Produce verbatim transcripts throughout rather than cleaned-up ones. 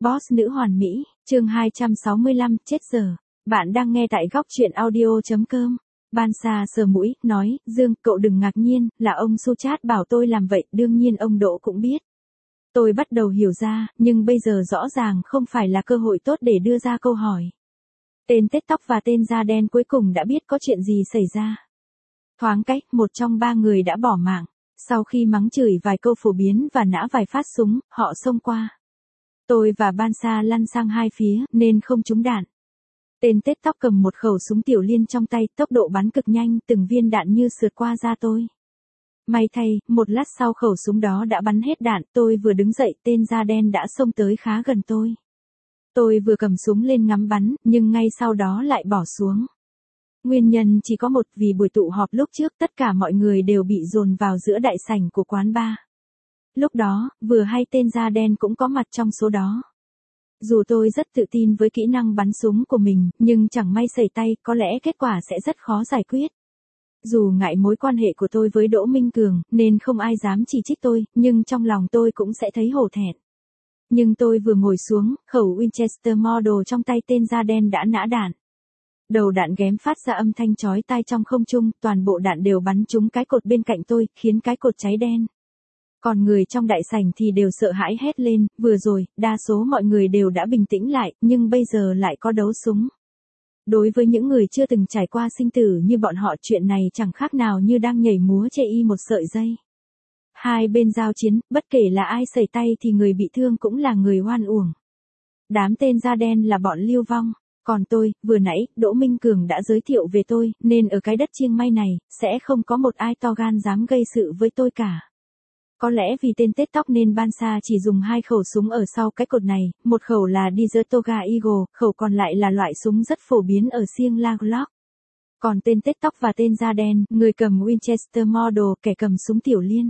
Boss nữ hoàn mỹ, chương hai trăm sáu mươi lăm, chết giờ. Bạn đang nghe tại góc truyện audio.com. Bansa sờ mũi, nói, Dương, cậu đừng ngạc nhiên, là ông Suchat bảo tôi làm vậy, đương nhiên ông Đỗ cũng biết. Tôi bắt đầu hiểu ra, nhưng bây giờ rõ ràng không phải là cơ hội tốt để đưa ra câu hỏi. Tên tết tóc và tên da đen cuối cùng đã biết có chuyện gì xảy ra. Thoáng cách, một trong ba người đã bỏ mạng. Sau khi mắng chửi vài câu phổ biến và nã vài phát súng, họ xông qua. Tôi và Bansa lăn sang hai phía, nên không trúng đạn. Tên tết tóc cầm một khẩu súng tiểu liên trong tay, tốc độ bắn cực nhanh, từng viên đạn như sượt qua da tôi. May thay, một lát sau khẩu súng đó đã bắn hết đạn, tôi vừa đứng dậy, tên da đen đã xông tới khá gần tôi. Tôi vừa cầm súng lên ngắm bắn, nhưng ngay sau đó lại bỏ xuống. Nguyên nhân chỉ có một, vì buổi tụ họp lúc trước tất cả mọi người đều bị dồn vào giữa đại sảnh của quán bar. Lúc đó, vừa hay tên da đen cũng có mặt trong số đó. Dù tôi rất tự tin với kỹ năng bắn súng của mình, nhưng chẳng may sẩy tay, có lẽ kết quả sẽ rất khó giải quyết. Dù ngại mối quan hệ của tôi với Đỗ Minh Cường, nên không ai dám chỉ trích tôi, nhưng trong lòng tôi cũng sẽ thấy hổ thẹn. Nhưng tôi vừa ngồi xuống, khẩu Winchester Model trong tay tên da đen đã nã đạn. Đầu đạn ghém phát ra âm thanh chói tai trong không trung, toàn bộ đạn đều bắn trúng cái cột bên cạnh tôi, khiến cái cột cháy đen. Còn người trong đại sảnh thì đều sợ hãi hét lên, vừa rồi, đa số mọi người đều đã bình tĩnh lại, nhưng bây giờ lại có đấu súng. Đối với những người chưa từng trải qua sinh tử như bọn họ, chuyện này chẳng khác nào như đang nhảy múa chê y một sợi dây. Hai bên giao chiến, bất kể là ai sẩy tay thì người bị thương cũng là người oan uổng. Đám tên da đen là bọn lưu vong. Còn tôi, vừa nãy, Đỗ Minh Cường đã giới thiệu về tôi, nên ở cái đất chiêng may này, sẽ không có một ai to gan dám gây sự với tôi cả. Có lẽ vì tên tết tóc nên Bansa chỉ dùng hai khẩu súng ở sau cái cột này, một khẩu là Desert Eagle, khẩu còn lại là loại súng rất phổ biến ở Siêng La Glock. Còn tên tết tóc và tên da đen, người cầm Winchester Model, kẻ cầm súng tiểu liên.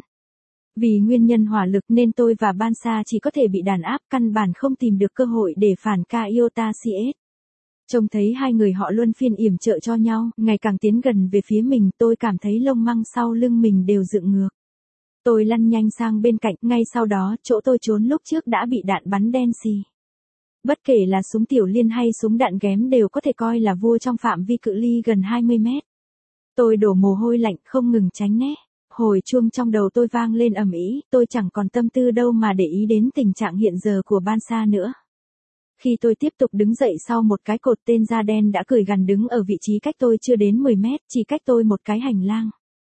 Vì nguyên nhân hỏa lực nên tôi và Bansa chỉ có thể bị đàn áp, căn bản không tìm được cơ hội để phản ca iota xê ét. Trông thấy hai người họ luân phiên yểm trợ cho nhau, ngày càng tiến gần về phía mình, tôi cảm thấy lông măng sau lưng mình đều dựng ngược. Tôi lăn nhanh sang bên cạnh, ngay sau đó, chỗ tôi trốn lúc trước đã bị đạn bắn đen xì. Bất kể là súng tiểu liên hay súng đạn ghém đều có thể coi là vua trong phạm vi cự ly gần hai mươi mét. Tôi đổ mồ hôi lạnh, không ngừng tránh né. Hồi chuông trong đầu tôi vang lên ầm ĩ, tôi chẳng còn tâm tư đâu mà để ý đến tình trạng hiện giờ của Bansa nữa. Khi tôi tiếp tục đứng dậy sau một cái cột, tên da đen đã cười gằn đứng ở vị trí cách tôi chưa đến mười mét, chỉ cách tôi một cái hành lang.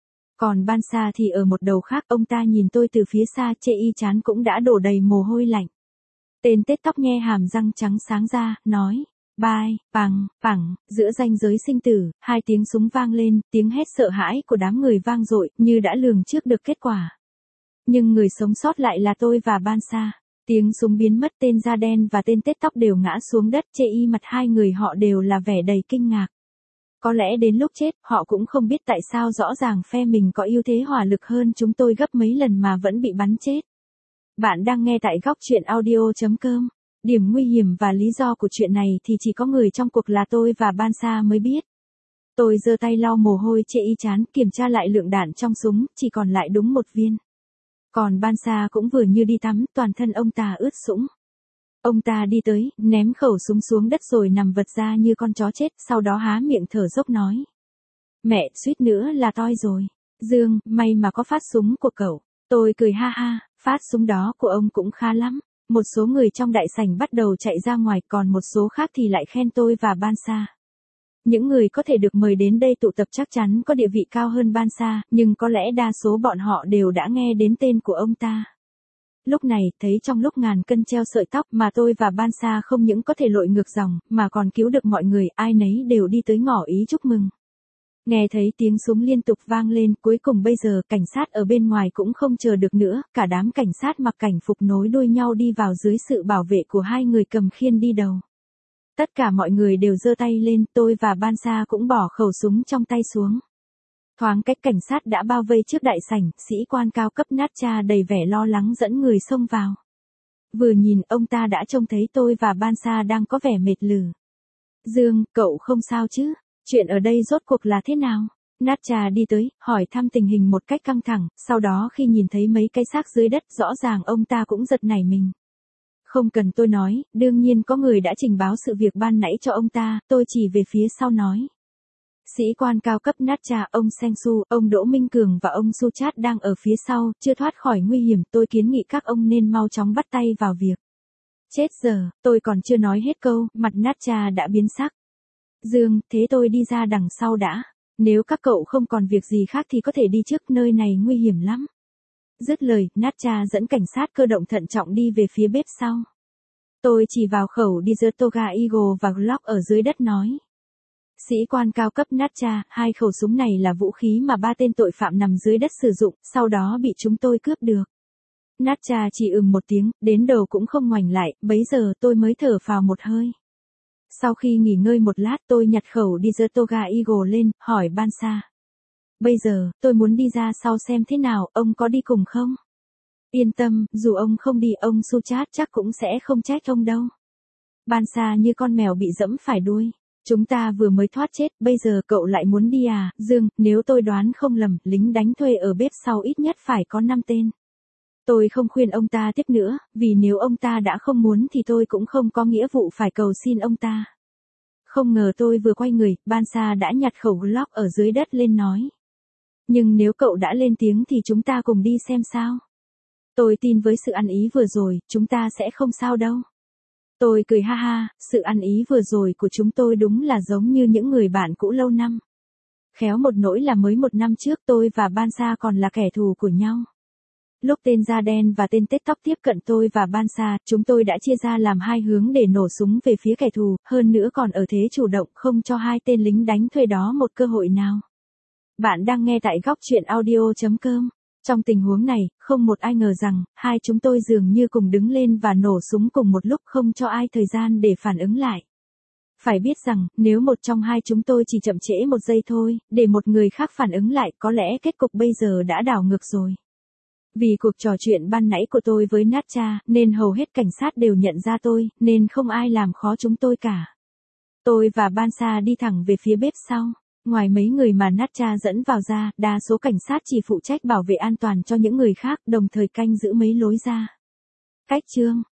Còn Bansa thì ở một đầu khác, ông ta nhìn tôi từ phía xa, chê y chán cũng đã đổ đầy mồ hôi lạnh. Tên tết tóc nhe hàm răng trắng sáng ra, nói, bai, bằng, bằng, giữa ranh giới sinh tử, hai tiếng súng vang lên, tiếng hét sợ hãi của đám người vang dội, như đã lường trước được kết quả. Nhưng người sống sót lại là tôi và Bansa. Tiếng súng biến mất, tên da đen và tên tết tóc đều ngã xuống đất, chê y mặt hai người họ đều là vẻ đầy kinh ngạc. Có lẽ đến lúc chết, họ cũng không biết tại sao rõ ràng phe mình có ưu thế hỏa lực hơn chúng tôi gấp mấy lần mà vẫn bị bắn chết. Bạn đang nghe tại góc truyện audio.com. Điểm nguy hiểm và lý do của chuyện này thì chỉ có người trong cuộc là tôi và Bansa mới biết. Tôi giơ tay lau mồ hôi chê y chán, kiểm tra lại lượng đạn trong súng, chỉ còn lại đúng một viên. Còn Bansa cũng vừa như đi tắm, toàn thân ông ta ướt sũng. Ông ta đi tới, ném khẩu súng xuống đất rồi nằm vật ra như con chó chết, sau đó há miệng thở dốc nói. Mẹ, suýt nữa là toi rồi. Dương, may mà có phát súng của cậu. Tôi cười ha ha, phát súng đó của ông cũng khá lắm. Một số người trong đại sảnh bắt đầu chạy ra ngoài, còn một số khác thì lại khen tôi và Bansa. Những người có thể được mời đến đây tụ tập chắc chắn có địa vị cao hơn Bansa, nhưng có lẽ đa số bọn họ đều đã nghe đến tên của ông ta. Lúc này, thấy trong lúc ngàn cân treo sợi tóc mà tôi và Bansa không những có thể lội ngược dòng, mà còn cứu được mọi người, ai nấy đều đi tới ngỏ ý chúc mừng. Nghe thấy tiếng súng liên tục vang lên, cuối cùng bây giờ cảnh sát ở bên ngoài cũng không chờ được nữa, cả đám cảnh sát mặc cảnh phục nối đuôi nhau đi vào dưới sự bảo vệ của hai người cầm khiên đi đầu. Tất cả mọi người đều giơ tay lên, tôi và Bansa cũng bỏ khẩu súng trong tay xuống. Thoáng cách cảnh sát đã bao vây trước đại sảnh, sĩ quan cao cấp Natcha đầy vẻ lo lắng dẫn người xông vào. Vừa nhìn, ông ta đã trông thấy tôi và Bansa đang có vẻ mệt lử. Dương, cậu không sao chứ? Chuyện ở đây rốt cuộc là thế nào? Natcha đi tới, hỏi thăm tình hình một cách căng thẳng, sau đó khi nhìn thấy mấy cái xác dưới đất, rõ ràng ông ta cũng giật nảy mình. Không cần tôi nói, đương nhiên có người đã trình báo sự việc ban nãy cho ông ta, tôi chỉ về phía sau nói. Sĩ quan cao cấp Natcha, ông Seng Su, ông Đỗ Minh Cường và ông Suchat đang ở phía sau, chưa thoát khỏi nguy hiểm, tôi kiến nghị các ông nên mau chóng bắt tay vào việc. Chết giờ, tôi còn chưa nói hết câu, mặt Natcha đã biến sắc. Dương, thế tôi đi ra đằng sau đã. Nếu các cậu không còn việc gì khác thì có thể đi trước, nơi này nguy hiểm lắm. Dứt lời, Natcha dẫn cảnh sát cơ động thận trọng đi về phía bếp sau. Tôi chỉ vào khẩu Desert Toga Eagle và Glock ở dưới đất nói. Sĩ quan cao cấp Natcha, hai khẩu súng này là vũ khí mà ba tên tội phạm nằm dưới đất sử dụng, sau đó bị chúng tôi cướp được. Natcha chỉ ừm một tiếng, đến đầu cũng không ngoảnh lại, bấy giờ tôi mới thở phào một hơi. Sau khi nghỉ ngơi một lát tôi nhặt khẩu Desert Toga Eagle lên, hỏi Bansa. Bây giờ, tôi muốn đi ra sau xem thế nào, ông có đi cùng không? Yên tâm, dù ông không đi ông Suchat chắc cũng sẽ không trách ông đâu. Bansa như con mèo bị dẫm phải đuôi. Chúng ta vừa mới thoát chết, bây giờ cậu lại muốn đi à? Dương, nếu tôi đoán không lầm, lính đánh thuê ở bếp sau ít nhất phải có năm tên. Tôi không khuyên ông ta tiếp nữa, vì nếu ông ta đã không muốn thì tôi cũng không có nghĩa vụ phải cầu xin ông ta. Không ngờ tôi vừa quay người, Bansa đã nhặt khẩu Glock ở dưới đất lên nói. Nhưng nếu cậu đã lên tiếng thì chúng ta cùng đi xem sao. Tôi tin với sự ăn ý vừa rồi, chúng ta sẽ không sao đâu. Tôi cười ha ha, sự ăn ý vừa rồi của chúng tôi đúng là giống như những người bạn cũ lâu năm. Khéo một nỗi là mới một năm trước tôi và Bansa còn là kẻ thù của nhau. Lúc tên da đen và tên tết tóc tiếp cận tôi và Bansa, chúng tôi đã chia ra làm hai hướng để nổ súng về phía kẻ thù, hơn nữa còn ở thế chủ động không cho hai tên lính đánh thuê đó một cơ hội nào. Bạn đang nghe tại góc truyện audio chấm com. Trong tình huống này, không một ai ngờ rằng, hai chúng tôi dường như cùng đứng lên và nổ súng cùng một lúc không cho ai thời gian để phản ứng lại. Phải biết rằng, nếu một trong hai chúng tôi chỉ chậm trễ một giây thôi, để một người khác phản ứng lại, có lẽ kết cục bây giờ đã đảo ngược rồi. Vì cuộc trò chuyện ban nãy của tôi với Natcha, nên hầu hết cảnh sát đều nhận ra tôi, nên không ai làm khó chúng tôi cả. Tôi và Bansa đi thẳng về phía bếp sau. Ngoài mấy người mà Natcha dẫn vào ra, đa số cảnh sát chỉ phụ trách bảo vệ an toàn cho những người khác, đồng thời canh giữ mấy lối ra. Cách chương